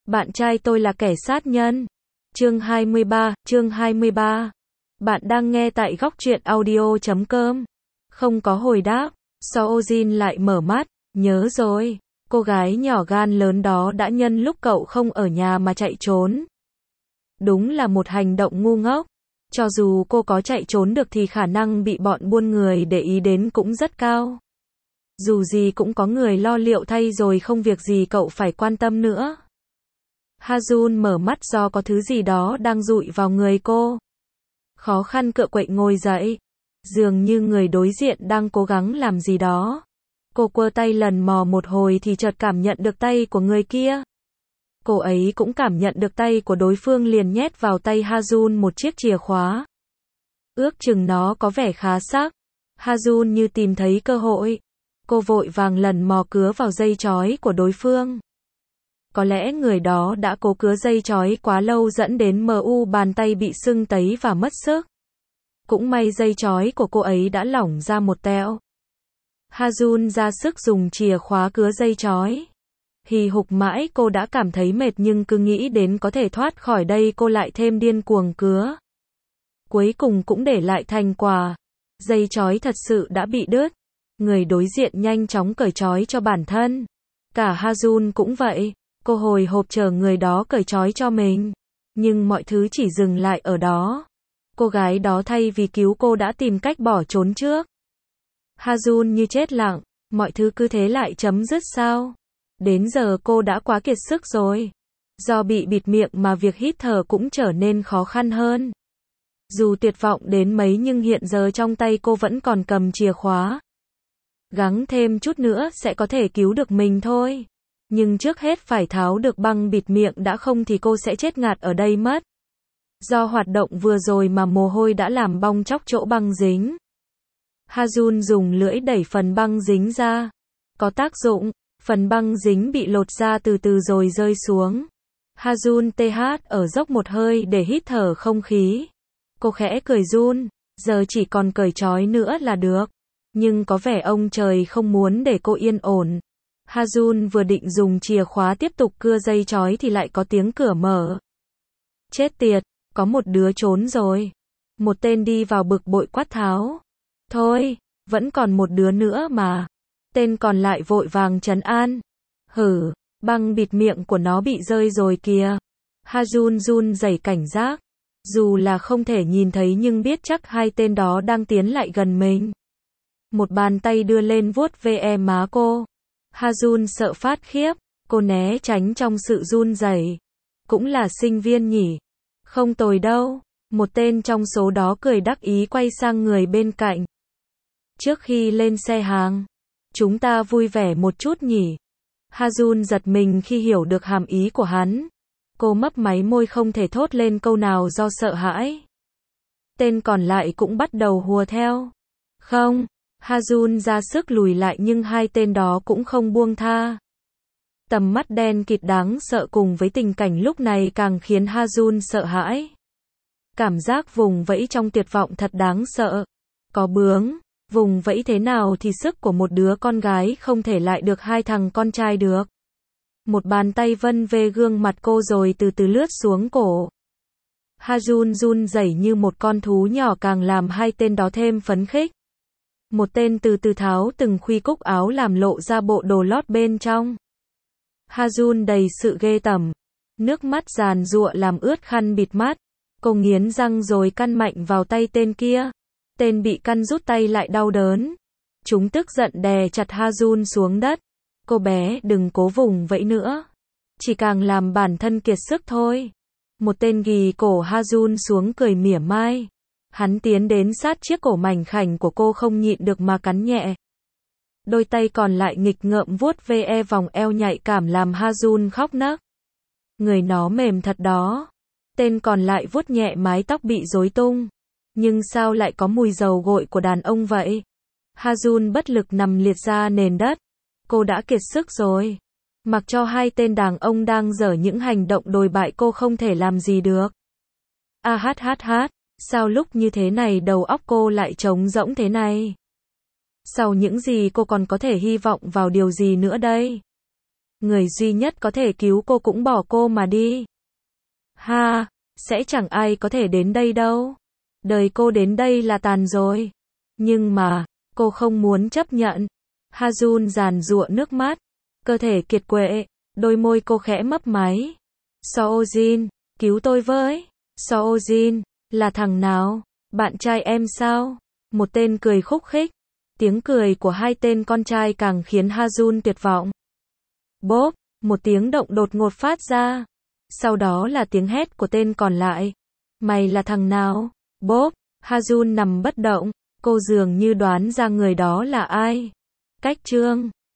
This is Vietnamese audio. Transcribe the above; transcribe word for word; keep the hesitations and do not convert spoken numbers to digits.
Bạn trai tôi là kẻ sát nhân. Chương hai mươi ba, chương hai mươi ba. Bạn đang nghe tại góc truyện audio chấm com. Không có hồi đáp, Soojin lại mở mắt, nhớ rồi, cô gái nhỏ gan lớn đó đã nhân lúc cậu không ở nhà mà chạy trốn. Đúng là một hành động ngu ngốc. Cho dù cô có chạy trốn được thì khả năng bị bọn buôn người để ý đến cũng rất cao. Dù gì cũng có người lo liệu thay rồi, không việc gì cậu phải quan tâm nữa. Ha-jun mở mắt do có thứ gì đó đang dụi vào người cô. Khó khăn cựa quậy ngồi dậy. Dường như người đối diện đang cố gắng làm gì đó. Cô quơ tay lần mò một hồi thì chợt cảm nhận được tay của người kia. Cô ấy cũng cảm nhận được tay của đối phương, liền nhét vào tay Ha-jun một chiếc chìa khóa. Ước chừng nó có vẻ khá sắc. Ha-jun như tìm thấy cơ hội. Cô vội vàng lần mò cứa vào dây chói của đối phương. Có lẽ người đó đã cố cứa dây chói quá lâu dẫn đến mu bàn tay bị sưng tấy và mất sức. Cũng may dây chói của cô ấy đã lỏng ra một tẹo. Ha-jun ra sức dùng chìa khóa cứa dây chói. Hì hục mãi cô đã cảm thấy mệt, nhưng cứ nghĩ đến có thể thoát khỏi đây cô lại thêm điên cuồng cứa. Cuối cùng cũng để lại thành quả. Dây chói thật sự đã bị đứt. Người đối diện nhanh chóng cởi trói cho bản thân. Cả Ha-jun cũng vậy. Cô hồi hộp chờ người đó cởi trói cho mình. Nhưng mọi thứ chỉ dừng lại ở đó. Cô gái đó thay vì cứu cô đã tìm cách bỏ trốn trước. Ha-jun như chết lặng. Mọi thứ cứ thế lại chấm dứt sao? Đến giờ cô đã quá kiệt sức rồi. Do bị bịt miệng mà việc hít thở cũng trở nên khó khăn hơn. Dù tuyệt vọng đến mấy nhưng hiện giờ trong tay cô vẫn còn cầm chìa khóa. Gắng thêm chút nữa sẽ có thể cứu được mình thôi. Nhưng trước hết phải tháo được băng bịt miệng đã, không thì cô sẽ chết ngạt ở đây mất. Do hoạt động vừa rồi mà mồ hôi đã làm bong tróc chỗ băng dính. Ha-jun dùng lưỡi đẩy phần băng dính ra. Có tác dụng, phần băng dính bị lột ra từ từ rồi rơi xuống. Ha-jun th ở dốc một hơi để hít thở không khí. Cô khẽ cười run, giờ chỉ còn cởi trói nữa là được. Nhưng có vẻ ông trời không muốn để cô yên ổn. Ha-jun vừa định dùng chìa khóa tiếp tục cưa dây chói thì lại có tiếng cửa mở. Chết tiệt, có một đứa trốn rồi. Một tên đi vào bực bội quát tháo. Thôi, vẫn còn một đứa nữa mà. Tên còn lại vội vàng trấn an. Hử, băng bịt miệng của nó bị rơi rồi kìa. Ha-jun run rẩy cảnh giác. Dù là không thể nhìn thấy nhưng biết chắc hai tên đó đang tiến lại gần mình. Một bàn tay đưa lên vuốt ve má cô. Ha-jun sợ phát khiếp, cô né tránh trong sự run rẩy. Cũng là sinh viên nhỉ? Không tồi đâu. Một tên trong số đó cười đắc ý quay sang người bên cạnh. Trước khi lên xe hàng, chúng ta vui vẻ một chút nhỉ? Ha-jun giật mình khi hiểu được hàm ý của hắn. Cô mấp máy môi không thể thốt lên câu nào do sợ hãi. Tên còn lại cũng bắt đầu hùa theo. Không. Ha-jun ra sức lùi lại nhưng hai tên đó cũng không buông tha. Tầm mắt đen kịt đáng sợ cùng với tình cảnh lúc này càng khiến Ha-jun sợ hãi. Cảm giác vùng vẫy trong tuyệt vọng thật đáng sợ. Có bướng, vùng vẫy thế nào thì sức của một đứa con gái không thể lại được hai thằng con trai được. Một bàn tay vân về gương mặt cô rồi từ từ lướt xuống cổ. Ha-jun run rẩy như một con thú nhỏ càng làm hai tên đó thêm phấn khích. Một tên từ từ tháo từng khuy cúc áo làm lộ ra bộ đồ lót bên trong. Ha-jun đầy sự ghê tởm. Nước mắt giàn giụa làm ướt khăn bịt mắt. Cô nghiến răng rồi căn mạnh vào tay tên kia. Tên bị căn rút tay lại đau đớn. Chúng tức giận đè chặt Ha-jun xuống đất. Cô bé đừng cố vùng vẫy nữa. Chỉ càng làm bản thân kiệt sức thôi. Một tên ghì cổ Ha-jun xuống cười mỉa mai. Hắn tiến đến sát chiếc cổ mảnh khảnh của cô không nhịn được mà cắn nhẹ. Đôi tay còn lại nghịch ngợm vuốt ve vòng eo nhạy cảm làm Ha-jun khóc nấc. Người nó mềm thật đó. Tên còn lại vuốt nhẹ mái tóc bị rối tung. Nhưng sao lại có mùi dầu gội của đàn ông vậy? Ha-jun bất lực nằm liệt ra nền đất. Cô đã kiệt sức rồi. Mặc cho hai tên đàn ông đang dở những hành động đồi bại cô không thể làm gì được. A hát hát hát. Sao lúc như thế này đầu óc cô lại trống rỗng thế này? Sau những gì cô còn có thể hy vọng vào điều gì nữa đây? Người duy nhất có thể cứu cô cũng bỏ cô mà đi. Ha, sẽ chẳng ai có thể đến đây đâu. Đời cô đến đây là tàn rồi. Nhưng mà, cô không muốn chấp nhận. Ha-jun giàn giụa nước mắt. Cơ thể kiệt quệ, đôi môi cô khẽ mấp máy. So-jin, cứu tôi với. So-jin, là thằng nào? Bạn trai em sao? Một tên cười khúc khích. Tiếng cười của hai tên con trai càng khiến Ha-jun tuyệt vọng. Bốp, một tiếng động đột ngột phát ra. Sau đó là tiếng hét của tên còn lại. Mày là thằng nào? Bốp, Ha-jun nằm bất động. Cô dường như đoán ra người đó là ai. Cách chương